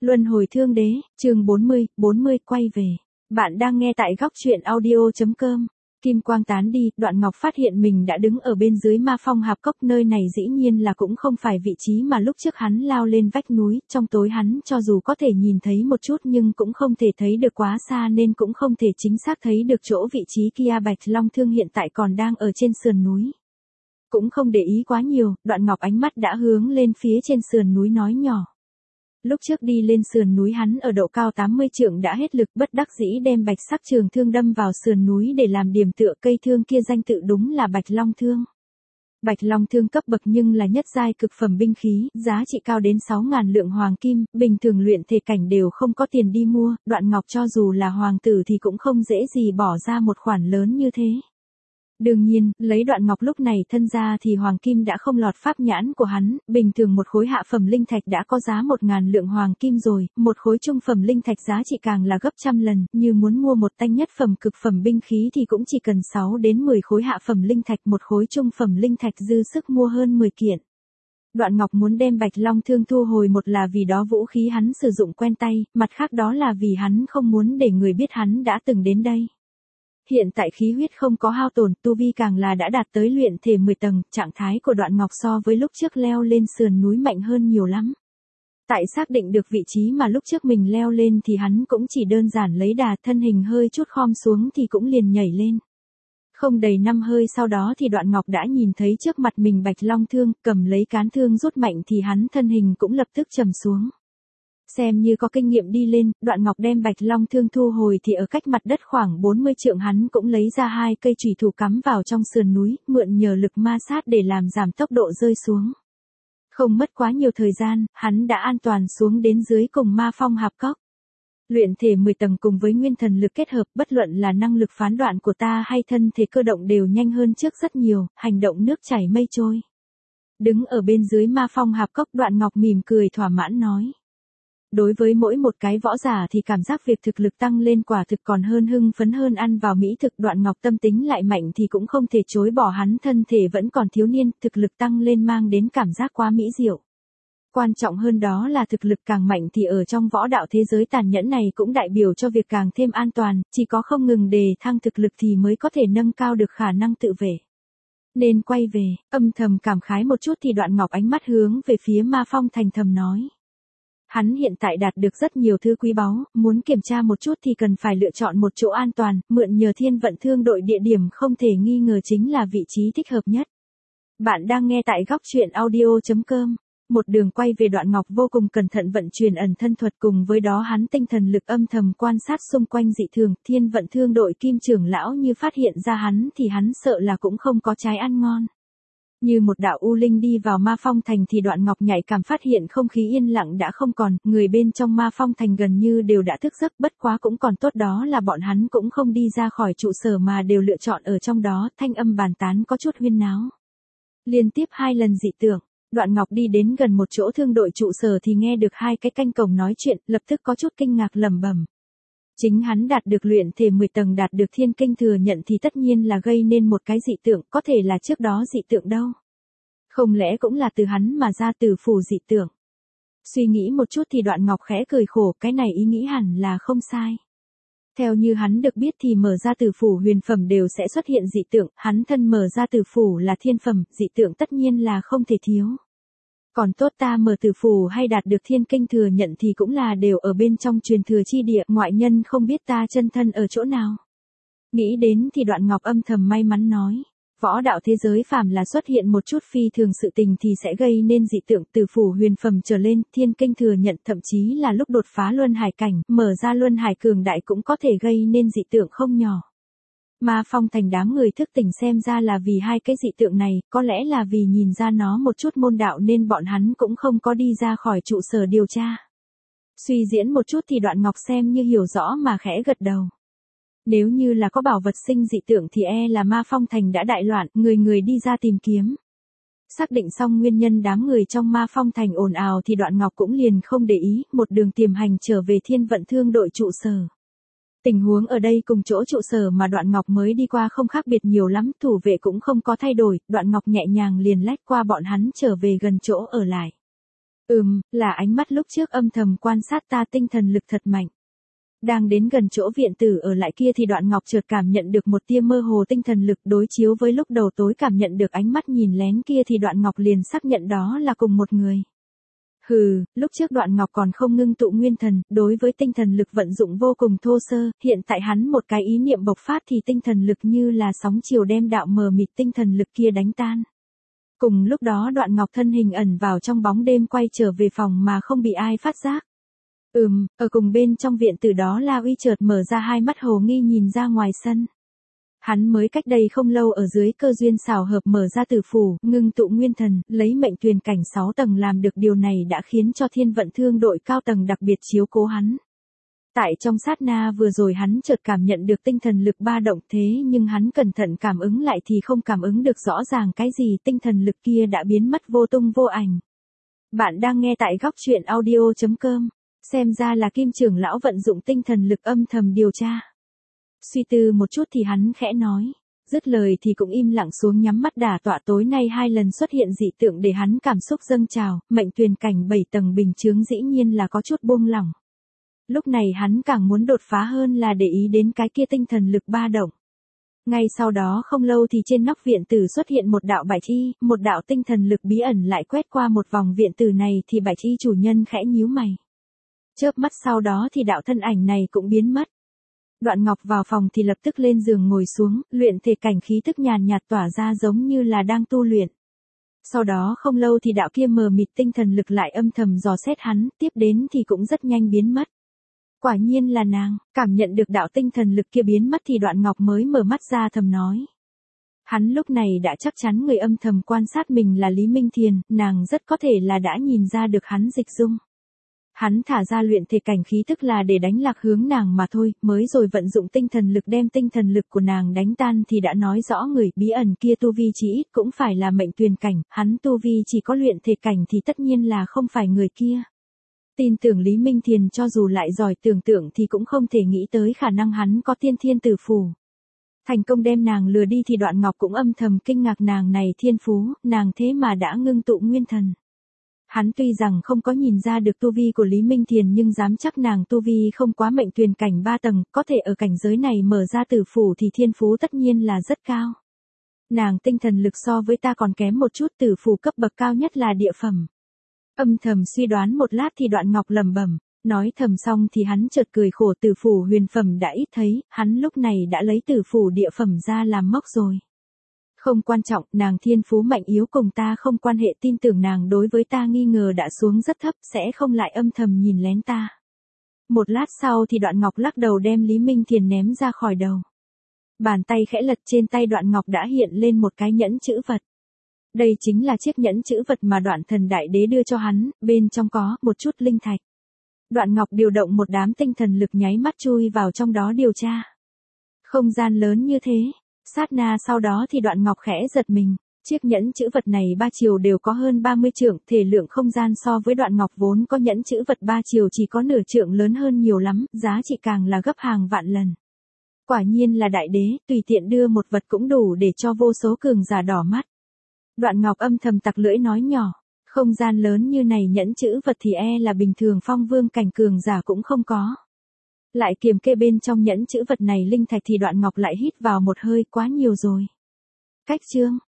Luân hồi thương đế, chương 40 quay về. Bạn đang nghe tại góc truyện audio.com. Kim quang tán đi, Đoạn Ngọc phát hiện mình đã đứng ở bên dưới Ma Phong Hạp Cốc, nơi này dĩ nhiên là cũng không phải vị trí mà lúc trước hắn lao lên vách núi, trong tối hắn cho dù có thể nhìn thấy một chút nhưng cũng không thể thấy được quá xa nên cũng không thể chính xác thấy được chỗ vị trí kia. Bạch Long Thương hiện tại còn đang ở trên sườn núi. Cũng không để ý quá nhiều, Đoạn Ngọc ánh mắt đã hướng lên phía trên sườn núi nói nhỏ. Lúc trước đi lên sườn núi hắn ở độ cao 80 trượng đã hết lực, bất đắc dĩ đem bạch sắc trường thương đâm vào sườn núi để làm điểm tựa. Cây thương kia danh tự đúng là Bạch Long Thương. Bạch Long Thương cấp bậc nhưng là nhất giai cực phẩm binh khí, giá trị cao đến 6.000 lượng hoàng kim, bình thường luyện thể cảnh đều không có tiền đi mua, Đoạn Ngọc cho dù là hoàng tử thì cũng không dễ gì bỏ ra một khoản lớn như thế. Đương nhiên, lấy Đoạn Ngọc lúc này thân ra thì hoàng kim đã không lọt pháp nhãn của hắn, bình thường một khối hạ phẩm linh thạch đã có giá 1.000 lượng hoàng kim rồi, một khối trung phẩm linh thạch giá trị càng là gấp trăm lần, như muốn mua một thanh nhất phẩm cực phẩm binh khí thì cũng chỉ cần 6 đến 10 khối hạ phẩm linh thạch, một khối trung phẩm linh thạch dư sức mua hơn 10 kiện. Đoạn Ngọc muốn đem Bạch Long Thương thu hồi, một là vì đó vũ khí hắn sử dụng quen tay, mặt khác đó là vì hắn không muốn để người biết hắn đã từng đến đây. Hiện tại khí huyết không có hao tổn, tu vi càng là đã đạt tới luyện thể 10 tầng, trạng thái của Đoạn Ngọc so với lúc trước leo lên sườn núi mạnh hơn nhiều lắm. Tại xác định được vị trí mà lúc trước mình leo lên thì hắn cũng chỉ đơn giản lấy đà, thân hình hơi chút khom xuống thì cũng liền nhảy lên. Không đầy 5 hơi sau đó thì Đoạn Ngọc đã nhìn thấy trước mặt mình Bạch Long Thương, cầm lấy cán thương rút mạnh thì hắn thân hình cũng lập tức trầm xuống. Xem như có kinh nghiệm đi lên, Đoạn Ngọc đem Bạch Long Thương thu hồi thì ở cách mặt đất khoảng 40 trượng hắn cũng lấy ra 2 cây chùy thủ cắm vào trong sườn núi, mượn nhờ lực ma sát để làm giảm tốc độ rơi xuống. Không mất quá nhiều thời gian, hắn đã an toàn xuống đến dưới cùng Ma Phong Hạp Cốc. Luyện thể 10 tầng cùng với nguyên thần lực kết hợp, bất luận là năng lực phán đoạn của ta hay thân thể cơ động đều nhanh hơn trước rất nhiều, hành động nước chảy mây trôi. Đứng ở bên dưới Ma Phong Hạp Cốc, Đoạn Ngọc mỉm cười thỏa mãn nói. Đối với mỗi một cái võ giả thì cảm giác việc thực lực tăng lên quả thực còn hơn hưng phấn hơn ăn vào mỹ thực. Đoạn Ngọc tâm tính lại mạnh thì cũng không thể chối bỏ, hắn thân thể vẫn còn thiếu niên, thực lực tăng lên mang đến cảm giác quá mỹ diệu. Quan trọng hơn đó là thực lực càng mạnh thì ở trong võ đạo thế giới tàn nhẫn này cũng đại biểu cho việc càng thêm an toàn, chỉ có không ngừng đề thăng thực lực thì mới có thể nâng cao được khả năng tự vệ. Nên quay về, âm thầm cảm khái một chút thì Đoạn Ngọc ánh mắt hướng về phía Ma Phong Thành thầm nói. Hắn hiện tại đạt được rất nhiều thứ quý báu, muốn kiểm tra một chút thì cần phải lựa chọn một chỗ an toàn, mượn nhờ Thiên Vận Thương đội, địa điểm không thể nghi ngờ chính là vị trí thích hợp nhất. Bạn đang nghe tại góc truyện audio.com. Một đường quay về, Đoạn Ngọc vô cùng cẩn thận vận chuyển ẩn thân thuật, cùng với đó hắn tinh thần lực âm thầm quan sát xung quanh dị thường. Thiên Vận Thương đội Kim trưởng lão như phát hiện ra hắn thì hắn sợ là cũng không có trái ăn ngon. Như một đạo u linh đi vào Ma Phong Thành thì Đoạn Ngọc nhạy cảm phát hiện không khí yên lặng đã không còn, người bên trong Ma Phong Thành gần như đều đã thức giấc, bất quá cũng còn tốt đó là bọn hắn cũng không đi ra khỏi trụ sở mà đều lựa chọn ở trong đó, thanh âm bàn tán có chút huyên náo. Liên tiếp 2 lần dị tượng, Đoạn Ngọc đi đến gần một chỗ thương đội trụ sở thì nghe được 2 cái canh cổng nói chuyện, lập tức có chút kinh ngạc lẩm bẩm. Chính hắn đạt được luyện thể 10 tầng, đạt được thiên kinh thừa nhận thì tất nhiên là gây nên một cái dị tượng, có thể là trước đó dị tượng đâu. Không lẽ cũng là từ hắn mà ra từ phủ dị tượng. Suy nghĩ một chút thì Đoạn Ngọc khẽ cười khổ, cái này ý nghĩ hẳn là không sai. Theo như hắn được biết thì mở ra từ phủ huyền phẩm đều sẽ xuất hiện dị tượng, hắn thân mở ra từ phủ là thiên phẩm, dị tượng tất nhiên là không thể thiếu. Còn tốt ta mở từ phủ hay đạt được thiên kinh thừa nhận thì cũng là đều ở bên trong truyền thừa chi địa, ngoại nhân không biết ta chân thân ở chỗ nào. Nghĩ đến thì Đoạn Ngọc âm thầm may mắn nói, võ đạo thế giới phàm là xuất hiện một chút phi thường sự tình thì sẽ gây nên dị tượng, từ phủ huyền phẩm trở lên, thiên kinh thừa nhận, thậm chí là lúc đột phá luân hải cảnh, mở ra luân hải cường đại cũng có thể gây nên dị tượng không nhỏ. Ma Phong Thành đám người thức tỉnh xem ra là vì 2 cái dị tượng này, có lẽ là vì nhìn ra nó một chút môn đạo nên bọn hắn cũng không có đi ra khỏi trụ sở điều tra. Suy diễn một chút thì Đoạn Ngọc xem như hiểu rõ mà khẽ gật đầu. Nếu như là có bảo vật sinh dị tượng thì là Ma Phong Thành đã đại loạn, người đi ra tìm kiếm. Xác định xong nguyên nhân đám người trong Ma Phong Thành ồn ào thì Đoạn Ngọc cũng liền không để ý, một đường tiềm hành trở về Thiên Vận Thương đội trụ sở. Tình huống ở đây cùng chỗ trụ sở mà Đoạn Ngọc mới đi qua không khác biệt nhiều lắm, thủ vệ cũng không có thay đổi, Đoạn Ngọc nhẹ nhàng liền lách qua bọn hắn trở về gần chỗ ở lại. Là ánh mắt lúc trước âm thầm quan sát ta, tinh thần lực thật mạnh. Đang đến gần chỗ viện tử ở lại kia thì Đoạn Ngọc chợt cảm nhận được một tia mơ hồ tinh thần lực, đối chiếu với lúc đầu tối cảm nhận được ánh mắt nhìn lén kia thì Đoạn Ngọc liền xác nhận đó là cùng một người. Lúc trước Đoạn Ngọc còn không ngưng tụ nguyên thần, đối với tinh thần lực vận dụng vô cùng thô sơ, hiện tại hắn một cái ý niệm bộc phát thì tinh thần lực như là sóng chiều đem đạo mờ mịt tinh thần lực kia đánh tan. Cùng lúc đó Đoạn Ngọc thân hình ẩn vào trong bóng đêm quay trở về phòng mà không bị ai phát giác. Ở cùng bên trong viện tử đó La Uy chợt mở ra hai mắt hồ nghi nhìn ra ngoài sân. Hắn mới cách đây không lâu ở dưới cơ duyên xảo hợp mở ra tử phủ, ngưng tụ nguyên thần, lấy mệnh tuyền cảnh 6 tầng làm được điều này đã khiến cho thiên vận thương đội cao tầng đặc biệt chiếu cố hắn. Tại trong sát na vừa rồi hắn chợt cảm nhận được tinh thần lực ba động, thế nhưng hắn cẩn thận cảm ứng lại thì không cảm ứng được rõ ràng cái gì, tinh thần lực kia đã biến mất vô tung vô ảnh. Bạn đang nghe tại góc truyện audio.com. Xem ra là Kim trưởng lão vận dụng tinh thần lực âm thầm điều tra. Suy tư một chút thì hắn khẽ nói. Dứt lời thì cũng im lặng xuống nhắm mắt đả tọa, tối nay 2 lần xuất hiện dị tượng để hắn cảm xúc dâng trào, mệnh tuyền cảnh 7 tầng bình chướng dĩ nhiên là có chút buông lỏng. Lúc này hắn càng muốn đột phá hơn là để ý đến cái kia tinh thần lực ba động. Ngay sau đó không lâu thì trên nóc viện tử xuất hiện một đạo bạch y, một đạo tinh thần lực bí ẩn lại quét qua một vòng viện tử này thì bạch y chủ nhân khẽ nhíu mày. Chớp mắt sau đó thì đạo thân ảnh này cũng biến mất. Đoạn Ngọc vào phòng thì lập tức lên giường ngồi xuống, luyện thể cảnh khí tức nhàn nhạt tỏa ra giống như là đang tu luyện. Sau đó không lâu thì đạo kia mờ mịt tinh thần lực lại âm thầm dò xét hắn, tiếp đến thì cũng rất nhanh biến mất. Quả nhiên là nàng, cảm nhận được đạo tinh thần lực kia biến mất thì Đoạn Ngọc mới mở mắt ra thầm nói. Hắn lúc này đã chắc chắn người âm thầm quan sát mình là Lý Minh Thiền, nàng rất có thể là đã nhìn ra được hắn dịch dung. Hắn thả ra luyện thể cảnh khí tức là để đánh lạc hướng nàng mà thôi, mới rồi vận dụng tinh thần lực đem tinh thần lực của nàng đánh tan thì đã nói rõ người bí ẩn kia tu vi chỉ ít cũng phải là mệnh tuyền cảnh, hắn tu vi chỉ có luyện thể cảnh thì tất nhiên là không phải người kia. Tin tưởng Lý Minh Thiền cho dù lại giỏi tưởng tượng thì cũng không thể nghĩ tới khả năng hắn có tiên thiên tử phù. Thành công đem nàng lừa đi thì Đoạn Ngọc cũng âm thầm kinh ngạc, nàng này thiên phú, nàng thế mà đã ngưng tụ nguyên thần. Hắn tuy rằng không có nhìn ra được tu vi của Lý Minh Thiền nhưng dám chắc nàng tu vi không quá mệnh tuyền cảnh 3 tầng, có thể ở cảnh giới này mở ra tử phủ thì thiên phú tất nhiên là rất cao. Nàng tinh thần lực so với ta còn kém một chút, tử phủ cấp bậc cao nhất là địa phẩm. Âm thầm suy đoán một lát thì Đoạn Ngọc lẩm bẩm, nói thầm xong thì hắn chợt cười khổ, tử phủ huyền phẩm đã ít thấy, hắn lúc này đã lấy tử phủ địa phẩm ra làm mốc rồi. Không quan trọng, nàng thiên phú mạnh yếu cùng ta không quan hệ, tin tưởng nàng đối với ta nghi ngờ đã xuống rất thấp, sẽ không lại âm thầm nhìn lén ta. Một lát sau thì Đoạn Ngọc lắc đầu đem Lý Minh Thiền ném ra khỏi đầu. Bàn tay khẽ lật, trên tay Đoạn Ngọc đã hiện lên một cái nhẫn chữ vật. Đây chính là chiếc nhẫn chữ vật mà Đoạn Thần Đại Đế đưa cho hắn, bên trong có một chút linh thạch. Đoạn Ngọc điều động một đám tinh thần lực nháy mắt chui vào trong đó điều tra. Không gian lớn như thế. Sát na sau đó thì Đoạn Ngọc khẽ giật mình, chiếc nhẫn chữ vật này 3 chiều đều có hơn 30 trượng, thể lượng không gian so với Đoạn Ngọc vốn có nhẫn chữ vật 3 chiều chỉ có nửa trượng lớn hơn nhiều lắm, giá trị càng là gấp hàng vạn lần. Quả nhiên là đại đế, tùy tiện đưa một vật cũng đủ để cho vô số cường giả đỏ mắt. Đoạn Ngọc âm thầm tặc lưỡi nói nhỏ, không gian lớn như này nhẫn chữ vật thì là bình thường phong vương cảnh cường giả cũng không có. Lại kiềm kê bên trong nhẫn chữ vật này linh thạch thì Đoạn Ngọc lại hít vào một hơi, quá nhiều rồi. Cách chương